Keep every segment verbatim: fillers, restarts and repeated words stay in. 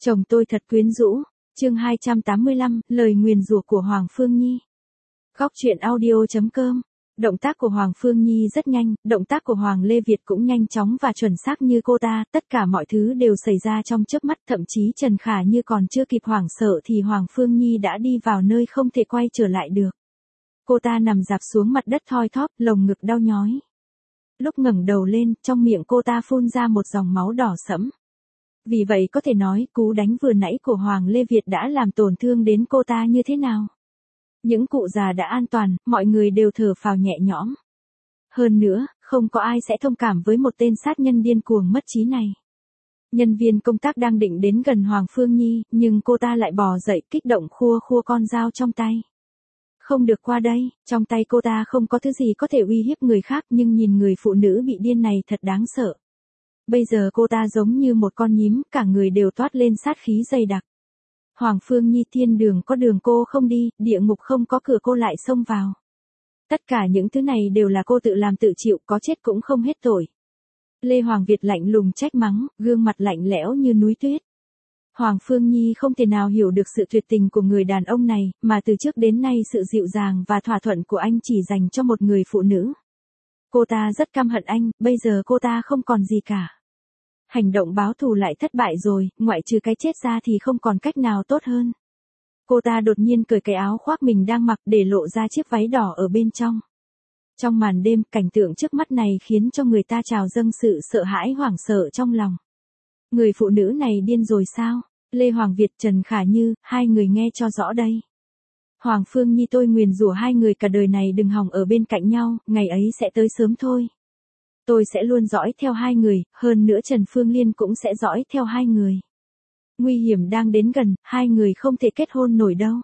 Chồng tôi thật quyến rũ. Chương hai trăm tám mươi lăm, lời nguyền rủa của Hoàng Phương Nhi. Góc truyện audio chấm com. Động tác của Hoàng Phương Nhi rất nhanh, động tác của Hoàng Lê Việt cũng nhanh chóng và chuẩn xác như cô ta, tất cả mọi thứ đều xảy ra trong chớp mắt, thậm chí Trần Khả Như còn chưa kịp hoảng sợ thì Hoàng Phương Nhi đã đi vào nơi không thể quay trở lại được. Cô ta nằm rạp xuống mặt đất thoi thóp, lồng ngực đau nhói. Lúc ngẩng đầu lên, trong miệng cô ta phun ra một dòng máu đỏ sẫm. Vì vậy có thể nói cú đánh vừa nãy của Hoàng Lê Việt đã làm tổn thương đến cô ta như thế nào. Những cụ già đã an toàn, mọi người đều thở phào nhẹ nhõm. Hơn nữa, không có ai sẽ thông cảm với một tên sát nhân điên cuồng mất trí này. Nhân viên công tác đang định đến gần Hoàng Phương Nhi, nhưng cô ta lại bò dậy kích động khua khua con dao trong tay. Không được qua đây, trong tay cô ta không có thứ gì có thể uy hiếp người khác, nhưng nhìn người phụ nữ bị điên này thật đáng sợ. Bây giờ cô ta giống như một con nhím, cả người đều toát lên sát khí dày đặc. Hoàng Phương Nhi, thiên đường có đường cô không đi, địa ngục không có cửa cô lại xông vào. Tất cả những thứ này đều là cô tự làm tự chịu, có chết cũng không hết tội. Lê Hoàng Việt lạnh lùng trách mắng, gương mặt lạnh lẽo như núi tuyết. Hoàng Phương Nhi không thể nào hiểu được sự tuyệt tình của người đàn ông này, mà từ trước đến nay sự dịu dàng và thỏa thuận của anh chỉ dành cho một người phụ nữ. Cô ta rất căm hận anh, bây giờ cô ta không còn gì cả. Hành động báo thù lại thất bại rồi, ngoại trừ cái chết ra thì không còn cách nào tốt hơn. Cô ta đột nhiên cởi cái áo khoác mình đang mặc để lộ ra chiếc váy đỏ ở bên trong. Trong màn đêm, cảnh tượng trước mắt này khiến cho người ta trào dâng sự sợ hãi hoảng sợ trong lòng. Người phụ nữ này điên rồi sao? Lê Hoàng Việt, Trần Khả Như, hai người nghe cho rõ đây. Hoàng Phương Nhi, tôi nguyền rủa hai người cả đời này đừng hòng ở bên cạnh nhau, ngày ấy sẽ tới sớm thôi. Tôi sẽ luôn dõi theo hai người, hơn nữa Trần Phương Liên cũng sẽ dõi theo hai người. Nguy hiểm đang đến gần, hai người không thể kết hôn nổi đâu.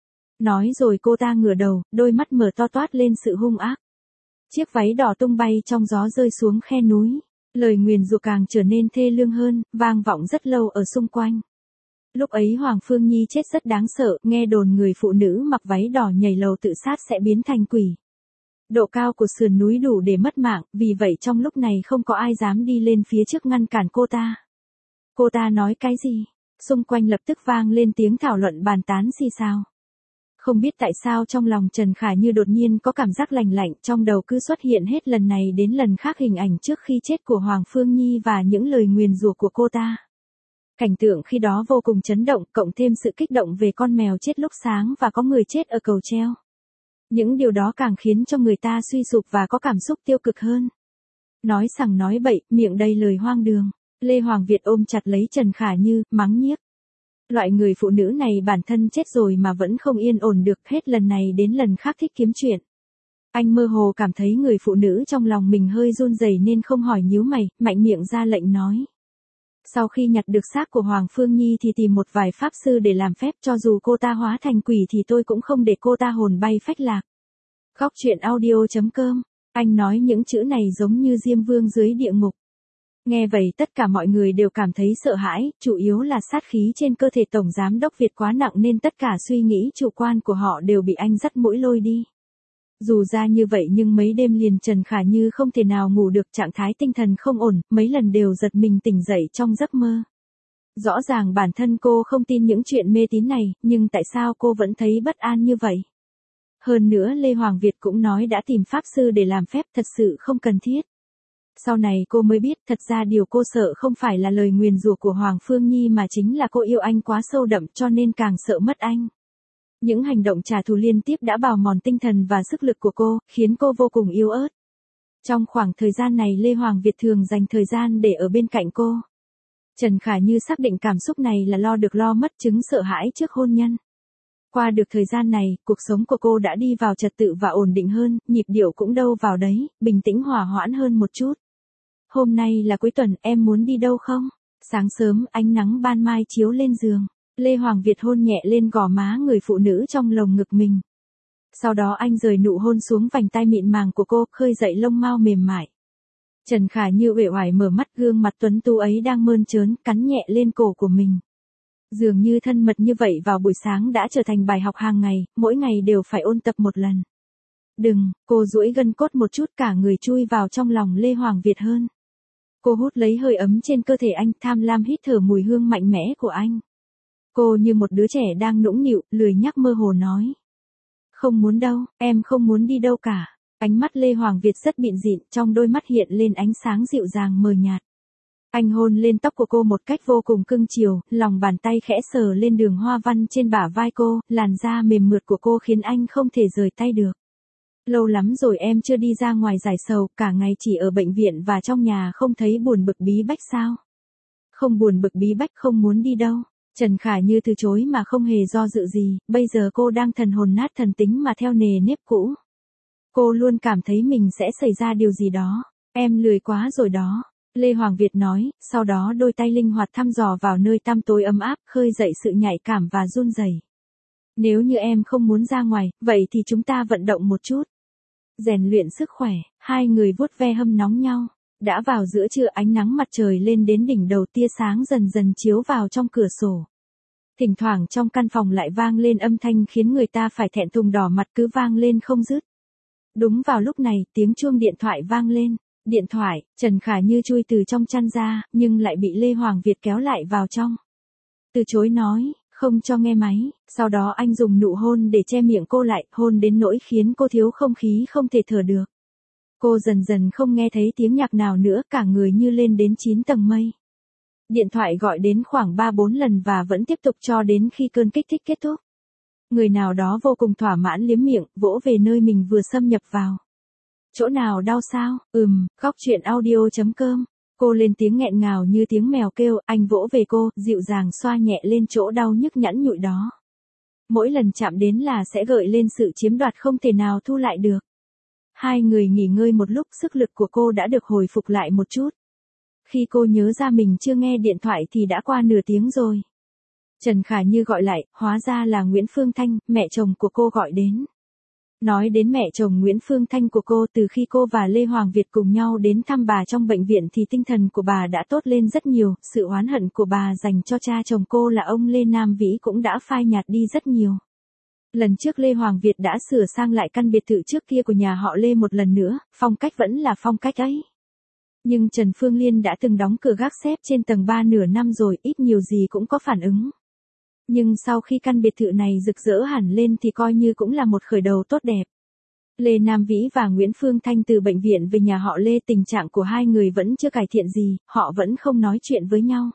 Nói rồi cô ta ngửa đầu, đôi mắt mở to toát lên sự hung ác. Chiếc váy đỏ tung bay trong gió rơi xuống khe núi. Lời nguyền rủa càng trở nên thê lương hơn, vang vọng rất lâu ở xung quanh. Lúc ấy Hoàng Phương Nhi chết rất đáng sợ, nghe đồn người phụ nữ mặc váy đỏ nhảy lầu tự sát sẽ biến thành quỷ. Độ cao của sườn núi đủ để mất mạng, vì vậy trong lúc này không có ai dám đi lên phía trước ngăn cản cô ta. Cô ta nói cái gì? Xung quanh lập tức vang lên tiếng thảo luận bàn tán xì xào. Không biết tại sao trong lòng Trần Khả Như đột nhiên có cảm giác lành lạnh, trong đầu cứ xuất hiện hết lần này đến lần khác hình ảnh trước khi chết của Hoàng Phương Nhi và những lời nguyền rủa của cô ta. Cảnh tượng khi đó vô cùng chấn động, cộng thêm sự kích động về con mèo chết lúc sáng và có người chết ở cầu treo. Những điều đó càng khiến cho người ta suy sụp và có cảm xúc tiêu cực hơn. Nói sằng nói bậy, miệng đầy lời hoang đường. Lê Hoàng Việt ôm chặt lấy Trần Khả Như, mắng nhiếc. Loại người phụ nữ này bản thân chết rồi mà vẫn không yên ổn được, hết lần này đến lần khác thích kiếm chuyện. Anh mơ hồ cảm thấy người phụ nữ trong lòng mình hơi run rẩy nên không hỏi nhíu mày, mạnh miệng ra lệnh nói. Sau khi nhặt được xác của Hoàng Phương Nhi thì tìm một vài pháp sư để làm phép, cho dù cô ta hóa thành quỷ thì tôi cũng không để cô ta hồn bay phách lạc. Góc truyện audio chấm com. Anh nói những chữ này giống như Diêm Vương dưới địa ngục. Nghe vậy tất cả mọi người đều cảm thấy sợ hãi, chủ yếu là sát khí trên cơ thể Tổng Giám đốc Việt quá nặng nên tất cả suy nghĩ chủ quan của họ đều bị anh dắt mũi lôi đi. Dù ra như vậy nhưng mấy đêm liền Trần Khả Như không thể nào ngủ được, trạng thái tinh thần không ổn, mấy lần đều giật mình tỉnh dậy trong giấc mơ. Rõ ràng bản thân cô không tin những chuyện mê tín này, nhưng tại sao cô vẫn thấy bất an như vậy? Hơn nữa Lê Hoàng Việt cũng nói đã tìm pháp sư để làm phép, thật sự không cần thiết. Sau này cô mới biết thật ra điều cô sợ không phải là lời nguyền rủa của Hoàng Phương Nhi mà chính là cô yêu anh quá sâu đậm cho nên càng sợ mất anh. Những hành động trả thù liên tiếp đã bào mòn tinh thần và sức lực của cô, khiến cô vô cùng yếu ớt. Trong khoảng thời gian này Lê Hoàng Việt thường dành thời gian để ở bên cạnh cô. Trần Khả Như xác định cảm xúc này là lo được lo mất, chứng sợ hãi trước hôn nhân. Qua được thời gian này, cuộc sống của cô đã đi vào trật tự và ổn định hơn, nhịp điệu cũng đâu vào đấy, bình tĩnh hòa hoãn hơn một chút. Hôm nay là cuối tuần, em muốn đi đâu không? Sáng sớm, ánh nắng ban mai chiếu lên giường. Lê Hoàng Việt hôn nhẹ lên gò má người phụ nữ trong lồng ngực mình. Sau đó anh rời nụ hôn xuống vành tai mịn màng của cô, khơi dậy lông mao mềm mại. Trần Khả Như uể oải mở mắt, gương mặt tuấn tú ấy đang mơn trớn, cắn nhẹ lên cổ của mình. Dường như thân mật như vậy vào buổi sáng đã trở thành bài học hàng ngày, mỗi ngày đều phải ôn tập một lần. Đừng, cô duỗi gân cốt một chút, cả người chui vào trong lòng Lê Hoàng Việt hơn. Cô hút lấy hơi ấm trên cơ thể anh, tham lam hít thở mùi hương mạnh mẽ của anh. Cô như một đứa trẻ đang nũng nịu, lười nhác mơ hồ nói. Không muốn đâu, em không muốn đi đâu cả. Ánh mắt Lê Hoàng Việt rất bịn dịn, trong đôi mắt hiện lên ánh sáng dịu dàng mờ nhạt. Anh hôn lên tóc của cô một cách vô cùng cưng chiều, lòng bàn tay khẽ sờ lên đường hoa văn trên bả vai cô, làn da mềm mượt của cô khiến anh không thể rời tay được. Lâu lắm rồi em chưa đi ra ngoài giải sầu, cả ngày chỉ ở bệnh viện và trong nhà không thấy buồn bực bí bách sao? Không buồn bực bí bách, không muốn đi đâu. Trần Khả Như từ chối mà không hề do dự gì, bây giờ cô đang thần hồn nát thần tính mà theo nề nếp cũ. Cô luôn cảm thấy mình sẽ xảy ra điều gì đó. Em lười quá rồi đó. Lê Hoàng Việt nói, sau đó đôi tay linh hoạt thăm dò vào nơi tăm tối ấm áp, khơi dậy sự nhạy cảm và run rẩy. Nếu như em không muốn ra ngoài, vậy thì chúng ta vận động một chút. Rèn luyện sức khỏe, hai người vuốt ve hâm nóng nhau. Đã vào giữa trưa, ánh nắng mặt trời lên đến đỉnh đầu, tia sáng dần dần chiếu vào trong cửa sổ. Thỉnh thoảng trong căn phòng lại vang lên âm thanh khiến người ta phải thẹn thùng đỏ mặt, cứ vang lên không dứt. Đúng vào lúc này, tiếng chuông điện thoại vang lên. Điện thoại, Trần Khả Như chui từ trong chăn ra, nhưng lại bị Lê Hoàng Việt kéo lại vào trong. Từ chối nói, không cho nghe máy, sau đó anh dùng nụ hôn để che miệng cô lại, hôn đến nỗi khiến cô thiếu không khí không thể thở được. Cô dần dần không nghe thấy tiếng nhạc nào nữa, cả người như lên đến chín tầng mây. Điện thoại gọi đến khoảng ba bốn lần và vẫn tiếp tục cho đến khi cơn kích thích kết thúc. Người nào đó vô cùng thỏa mãn liếm miệng, vỗ về nơi mình vừa xâm nhập vào. Chỗ nào đau sao? Ừm, khóc chuyện audio chấm com. Cô lên tiếng nghẹn ngào như tiếng mèo kêu, anh vỗ về cô, dịu dàng xoa nhẹ lên chỗ đau nhức nhẵn nhụi đó. Mỗi lần chạm đến là sẽ gợi lên sự chiếm đoạt không thể nào thu lại được. Hai người nghỉ ngơi một lúc, sức lực của cô đã được hồi phục lại một chút. Khi cô nhớ ra mình chưa nghe điện thoại thì đã qua nửa tiếng rồi. Trần Khả Như gọi lại, hóa ra là Nguyễn Phương Thanh, mẹ chồng của cô gọi đến. Nói đến mẹ chồng Nguyễn Phương Thanh của cô, từ khi cô và Lê Hoàng Việt cùng nhau đến thăm bà trong bệnh viện thì tinh thần của bà đã tốt lên rất nhiều, sự oán hận của bà dành cho cha chồng cô là ông Lê Nam Vĩ cũng đã phai nhạt đi rất nhiều. Lần trước Lê Hoàng Việt đã sửa sang lại căn biệt thự trước kia của nhà họ Lê một lần nữa, phong cách vẫn là phong cách ấy. Nhưng Trần Phương Liên đã từng đóng cửa gác xếp trên tầng ba nửa năm rồi, ít nhiều gì cũng có phản ứng. Nhưng sau khi căn biệt thự này rực rỡ hẳn lên thì coi như cũng là một khởi đầu tốt đẹp. Lê Nam Vĩ và Nguyễn Phương Thanh từ bệnh viện về nhà họ Lê, tình trạng của hai người vẫn chưa cải thiện gì, họ vẫn không nói chuyện với nhau.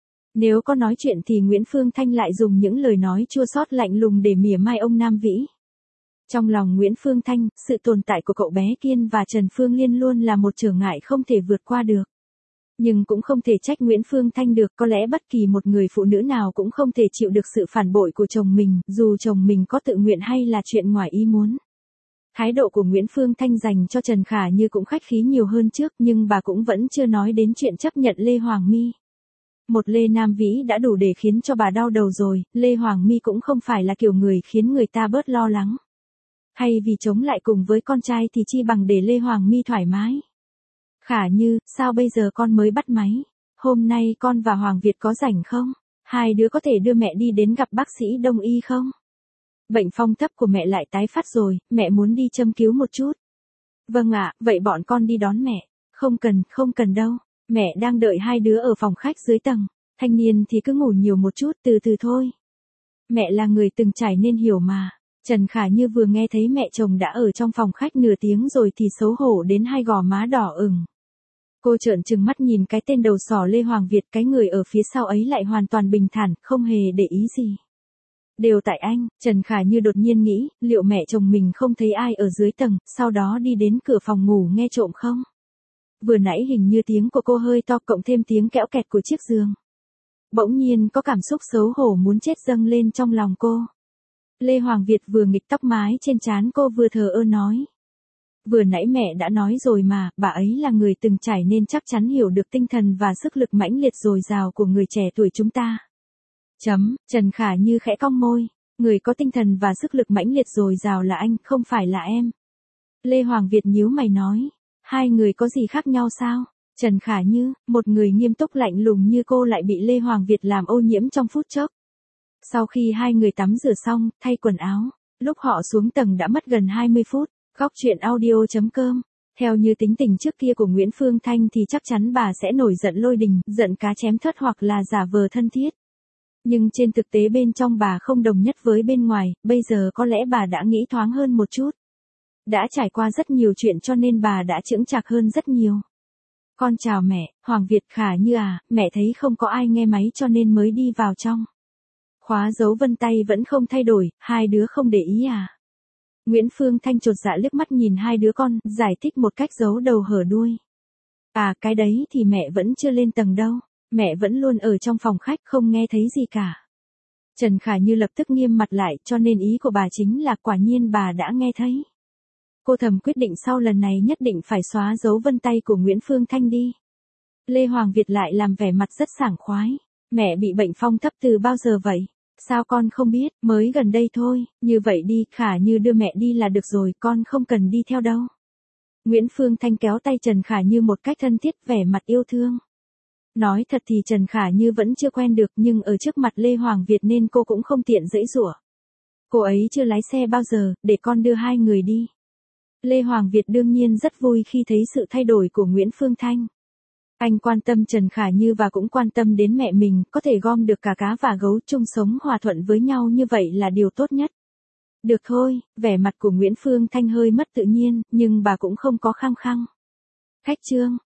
Nếu có nói chuyện thì Nguyễn Phương Thanh lại dùng những lời nói chua xót lạnh lùng để mỉa mai ông Nam Vĩ. Trong lòng Nguyễn Phương Thanh, sự tồn tại của cậu bé Kiên và Trần Phương Liên luôn là một trở ngại không thể vượt qua được. Nhưng cũng không thể trách Nguyễn Phương Thanh được, có lẽ bất kỳ một người phụ nữ nào cũng không thể chịu được sự phản bội của chồng mình, dù chồng mình có tự nguyện hay là chuyện ngoài ý muốn. Thái độ của Nguyễn Phương Thanh dành cho Trần Khả Như cũng khách khí nhiều hơn trước, nhưng bà cũng vẫn chưa nói đến chuyện chấp nhận Lê Hoàng My. Một Lê Nam Vĩ đã đủ để khiến cho bà đau đầu rồi, Lê Hoàng My cũng không phải là kiểu người khiến người ta bớt lo lắng. Hay vì chống lại cùng với con trai thì chi bằng để Lê Hoàng My thoải mái. Khả Như, sao bây giờ con mới bắt máy? Hôm nay con và Hoàng Việt có rảnh không? Hai đứa có thể đưa mẹ đi đến gặp bác sĩ đông y không? Bệnh phong thấp của mẹ lại tái phát rồi, mẹ muốn đi châm cứu một chút. Vâng ạ, vậy bọn con đi đón mẹ. Không cần, không cần đâu. Mẹ đang đợi hai đứa ở phòng khách dưới tầng. Thanh niên thì cứ ngủ nhiều một chút, từ từ thôi. Mẹ là người từng trải nên hiểu mà. Trần Khả Như vừa nghe thấy mẹ chồng đã ở trong phòng khách nửa tiếng rồi thì xấu hổ đến hai gò má đỏ ửng. Cô trợn trừng mắt nhìn cái tên đầu sỏ Lê Hoàng Việt, cái người ở phía sau ấy lại hoàn toàn bình thản, không hề để ý gì. Đều tại anh, Trần Khả Như đột nhiên nghĩ, liệu mẹ chồng mình không thấy ai ở dưới tầng, sau đó đi đến cửa phòng ngủ nghe trộm không? Vừa nãy hình như tiếng của cô hơi to cộng thêm tiếng kẽo kẹt của chiếc giường. Bỗng nhiên có cảm xúc xấu hổ muốn chết dâng lên trong lòng cô. Lê Hoàng Việt vừa nghịch tóc mái trên trán cô vừa thờ ơ nói. Vừa nãy mẹ đã nói rồi mà, bà ấy là người từng trải nên chắc chắn hiểu được tinh thần và sức lực mãnh liệt dồi dào của người trẻ tuổi chúng ta. Chấm, Trần Khả Như khẽ cong môi, người có tinh thần và sức lực mãnh liệt dồi dào là anh, không phải là em. Lê Hoàng Việt nhíu mày nói, hai người có gì khác nhau sao? Trần Khả Như, một người nghiêm túc lạnh lùng như cô lại bị Lê Hoàng Việt làm ô nhiễm trong phút chốc. Sau khi hai người tắm rửa xong, thay quần áo, lúc họ xuống tầng đã mất gần hai mươi phút. Góc chuyện audio chấm com. Theo như tính tình trước kia của Nguyễn Phương Thanh thì chắc chắn bà sẽ nổi giận lôi đình, giận cá chém thớt hoặc là giả vờ thân thiết. Nhưng trên thực tế bên trong bà không đồng nhất với bên ngoài, bây giờ có lẽ bà đã nghĩ thoáng hơn một chút. Đã trải qua rất nhiều chuyện cho nên bà đã chững chạc hơn rất nhiều. Con chào mẹ, Hoàng Việt. Khả Như à, mẹ thấy không có ai nghe máy cho nên mới đi vào trong. Khóa dấu vân tay vẫn không thay đổi, hai đứa không để ý à? Nguyễn Phương Thanh chột dạ liếc mắt nhìn hai đứa con, giải thích một cách giấu đầu hở đuôi. À, cái đấy thì mẹ vẫn chưa lên tầng đâu, mẹ vẫn luôn ở trong phòng khách không nghe thấy gì cả. Trần Khả Như lập tức nghiêm mặt lại, cho nên ý của bà chính là quả nhiên bà đã nghe thấy. Cô thầm quyết định sau lần này nhất định phải xóa dấu vân tay của Nguyễn Phương Thanh đi. Lê Hoàng Việt lại làm vẻ mặt rất sảng khoái. Mẹ bị bệnh phong thấp từ bao giờ vậy? Sao con không biết, mới gần đây thôi, như vậy đi, Khả Như đưa mẹ đi là được rồi, con không cần đi theo đâu. Nguyễn Phương Thanh kéo tay Trần Khả Như một cách thân thiết, vẻ mặt yêu thương. Nói thật thì Trần Khả Như vẫn chưa quen được, nhưng ở trước mặt Lê Hoàng Việt nên cô cũng không tiện giãy giụa. Cô ấy chưa lái xe bao giờ, để con đưa hai người đi. Lê Hoàng Việt đương nhiên rất vui khi thấy sự thay đổi của Nguyễn Phương Thanh. Anh quan tâm Trần Khả Như và cũng quan tâm đến mẹ mình, có thể gom được cả cá và gấu chung sống hòa thuận với nhau như vậy là điều tốt nhất. Được thôi, vẻ mặt của Nguyễn Phương Thanh hơi mất tự nhiên, nhưng bà cũng không có khăng khăng. Khách trương,